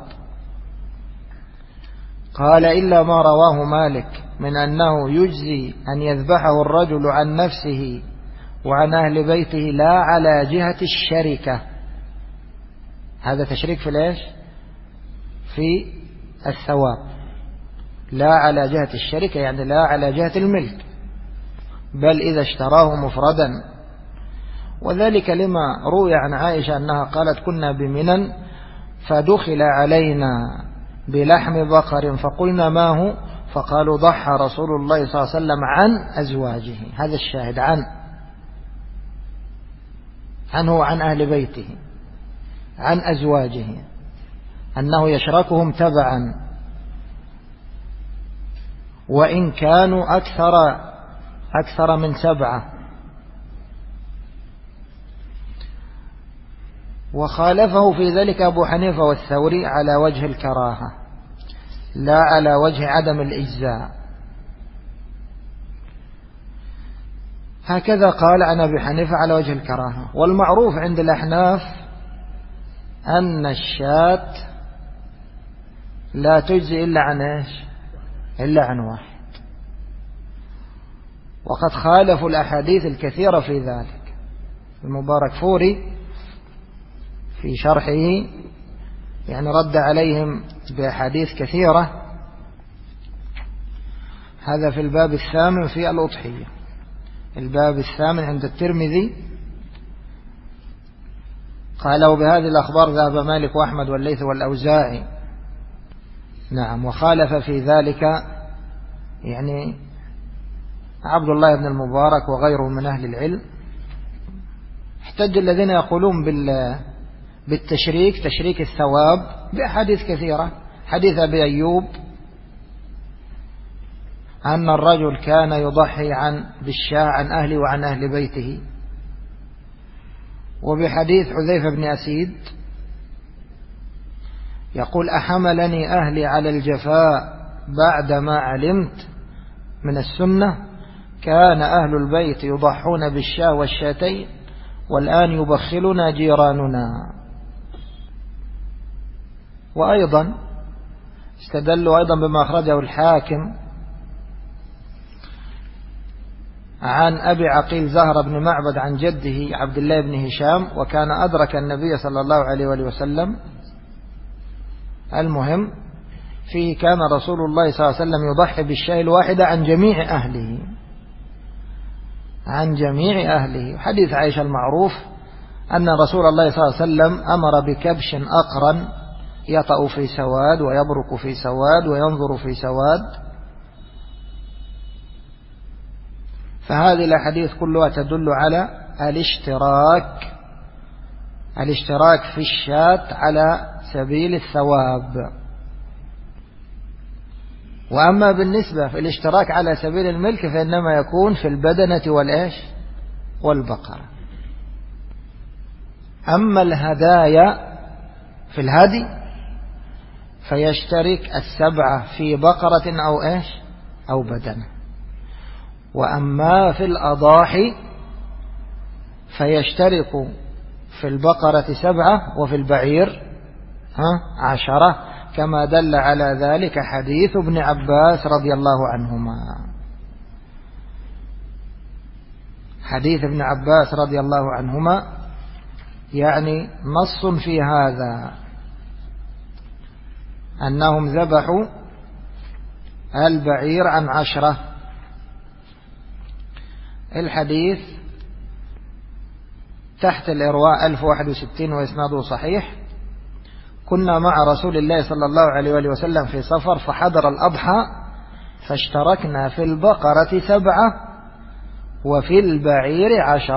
قال: إلا ما رواه مالك من أنه يجزي أن يذبحه الرجل عن نفسه وعن أهل بيته لا على جهة الشركة. هذا تشريك في الإيش؟ في الثواب. لا على جهة الشركة يعني لا على جهة الملك، بل إذا اشتراه مفردا. وذلك لما روي عن عائشة أنها قالت: كنا بمنى فدخل علينا بلحم بقر فقلنا ما هو؟ فقالوا: ضحى رسول الله صلى الله عليه وسلم عن أزواجه. هذا الشاهد، عنه عن أهل بيته، عن أزواجه، أنه يشركهم تبعا وإن كانوا أكثر من 7. وخالفه في ذلك أبو حنيفة والثوري على وجه الكراهة لا على وجه عدم الإجزاء. هكذا قال عن أبي حنيفة على وجه الكراهة. والمعروف عند الأحناف أن الشاة لا تجزي إلا عن إيش؟ إلا عن واحد. وقد خالفوا الأحاديث الكثيرة في ذلك. المبارك فوري في شرحه يعني رد عليهم بأحاديث كثيرة. هذا في الباب 8 في الأضحية. الباب 8 عند الترمذي. قالوا بهذه الأخبار ذهب مالك وأحمد والليث والأوزاعي. نعم. وخالف في ذلك يعني عبد الله بن المبارك وغيره من أهل العلم. احتج الذين يقولون بالتشريك، تشريك الثواب، بأحاديث كثيرة. حديث أبي أيوب أن الرجل كان يضحي بالشاة عن أهله وعن أهل بيته. وبحديث حذيفة بن أسيد يقول: أحملني أهلي على الجفاء بعدما علمت من السنة. كان أهل البيت يضحون بالشاة والشاتين والآن يبخلنا جيراننا. وأيضا استدلوا أيضا بما أخرجه الحاكم عن أبي عقيل زهر بن معبد عن جده عبد الله بن هشام، وكان أدرك النبي صلى الله عليه وآله وسلم. المهم فيه كان رسول الله صلى الله عليه وسلم يضحي بالشاة الواحدة عن جميع أهله. حديث عائشة المعروف أن رسول الله صلى الله عليه وسلم أمر بكبش أقرن يطأ في سواد ويبرك في سواد وينظر في سواد. فهذه الأحاديث كلها تدل على الاشتراك في الشاة على سبيل الثواب. وأما بالنسبة في الاشتراك على سبيل الملك فإنما يكون في البدنة والبقرة. أما الهدايا في الهدي فيشترك 7 في بقرة أو بدنة. وأما في الأضاحي فيشترك في البقرة 7 وفي البعير 10 كما دل على ذلك حديث ابن عباس رضي الله عنهما. حديث ابن عباس رضي الله عنهما يعني نص في هذا أنهم ذبحوا البعير عن 10. الحديث تحت الإرواء 1061 وإسناده صحيح. كنا مع رسول الله صلى الله عليه وآله وسلم في سفر فحضر الأضحى فاشتركنا في البقرة 7 وفي البعير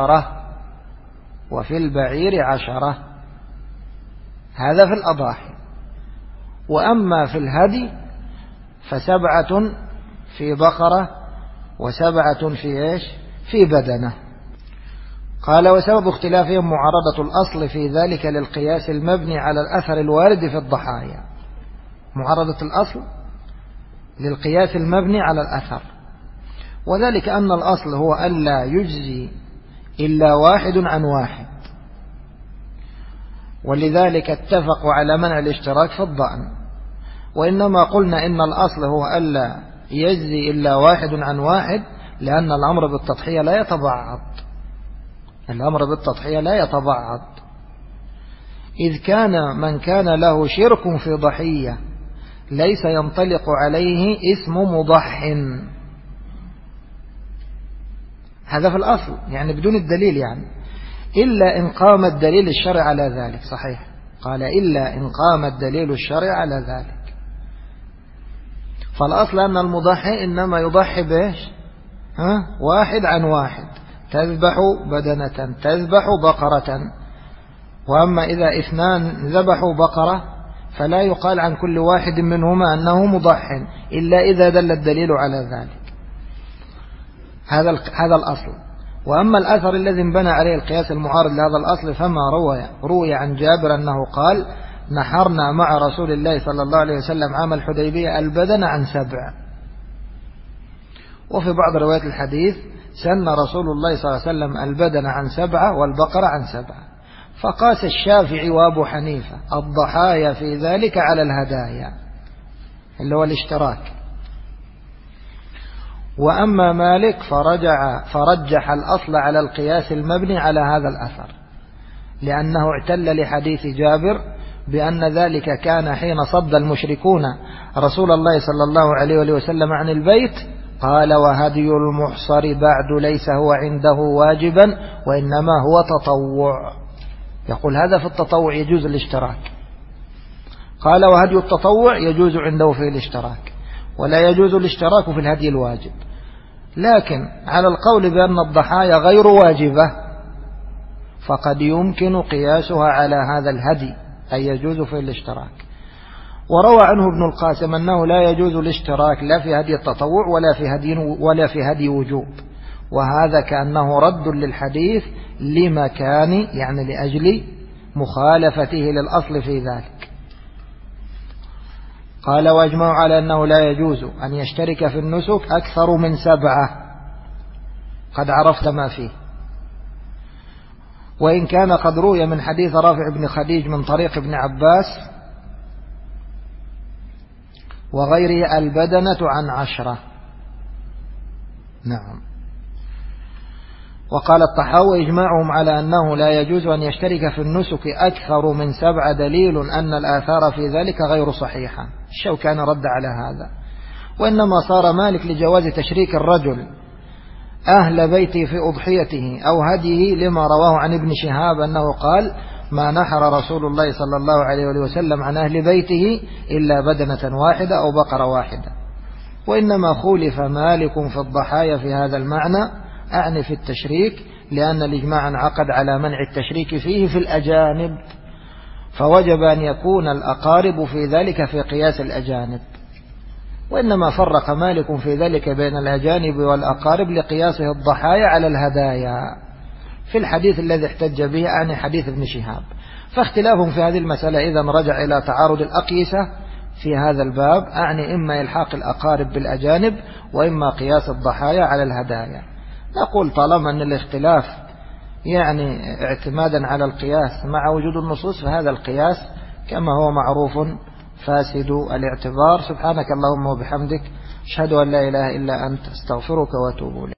10. هذا في الأضاحي. وأما في الهدي ف7 في بقرة و7 في بدنة. قال وسبب اختلافهم معارضة الأصل في ذلك للقياس المبني على الأثر الوارد في الضحايا. معارضة الأصل للقياس المبني على الأثر، وذلك أن الأصل هو ألا يجزي إلا واحد عن واحد، ولذلك اتفقوا على منع الاشتراك في الضأن. وإنما قلنا إن الأصل هو ألا يجزي إلا واحد عن واحد لأن الأمر بالتضحية لا يتبعض. إذ كان من كان له شرك في ضحية ليس ينطلق عليه اسم مضح. هذا في الأصل يعني بدون الدليل، يعني إلا إن قام الدليل الشرعي على ذلك. صحيح، قال إلا إن قام الدليل الشرعي على ذلك. فالأصل أن المضحي إنما يضحي بإيش؟ واحد عن واحد، تذبح بدنة، تذبح بقرة. وأما إذا 2 ذبحوا بقرة فلا يقال عن كل واحد منهما أنه مضح إلا إذا دل الدليل على ذلك. هذا الأصل. وأما الأثر الذي انبنى عليه القياس المعارض لهذا الأصل فما روي عن جابر أنه قال نحرنا مع رسول الله صلى الله عليه وسلم عام الحديبية البدن عن 7. وفي بعض روايات الحديث سن رسول الله صلى الله عليه وسلم البدن عن 7 والبقرة عن 7. فقاس الشافعي وأبو حنيفة الضحايا في ذلك على الهدايا اللي هو الاشتراك. وأما مالك فرجح الأصل على القياس المبني على هذا الأثر، لأنه اعتل لحديث جابر بأن ذلك كان حين صد المشركون رسول الله صلى الله عليه وسلم عن البيت قال وهدي المحصر بعد ليس هو عنده واجبا وإنما هو تطوع. يقول هذا في التطوع يجوز الاشتراك. قال وهدي التطوع يجوز عنده في الاشتراك، ولا يجوز الاشتراك في الهدي الواجب. لكن على القول بأن الضحايا غير واجبة فقد يمكن قياسها على هذا الهدي أي يجوز في الاشتراك. وروى عنه ابن القاسم أنه لا يجوز الاشتراك لا في هدي التطوع ولا في هدي وجوب، وهذا كأنه رد للحديث لمكان يعني لأجل مخالفته للأصل في ذلك. قال واجمعوا على أنه لا يجوز أن يشترك في النسك أكثر من 7. قد عرفت ما فيه. وإن كان قد روي من حديث رافع بن خديج من طريق ابن عباس وغيره البدنة عن 10. نعم. وقال الطحاوي إجماعهم على أنه لا يجوز أن يشترك في النسك أكثر من 7 دليل أن الآثار في ذلك غير صحيحة. الشوكاني رد على هذا. وإنما صار مالك لجواز تشريك الرجل أهل بيته في أضحيته أو هديه لما رواه عن ابن شهاب أنه قال ما نحر رسول الله صلى الله عليه وسلم عن أهل بيته إلا بدنة واحدة أو بقرة واحدة. وإنما خولف مالك في الضحايا في هذا المعنى أعني في التشريك، لأن الإجماع انعقد على منع التشريك فيه في الأجانب، فوجب أن يكون الأقارب في ذلك في قياس الأجانب. وإنما فرق مالك في ذلك بين الأجانب والأقارب لقياسه الضحايا على الهدايا في الحديث الذي احتج به عن حديث ابن شهاب. فاختلافهم في هذه المسألة إذن رجع إلى تعارض الأقيسة في هذا الباب، أعني إما إلحاق الأقارب بالأجانب وإما قياس الضحايا على الهدايا. نقول طالما أن الاختلاف يعني اعتمادا على القياس مع وجود النصوص، فهذا القياس كما هو معروف فاسد الاعتبار. سبحانك اللهم وبحمدك، أشهد أن لا إله إلا أنت، استغفرك واتوب إليك.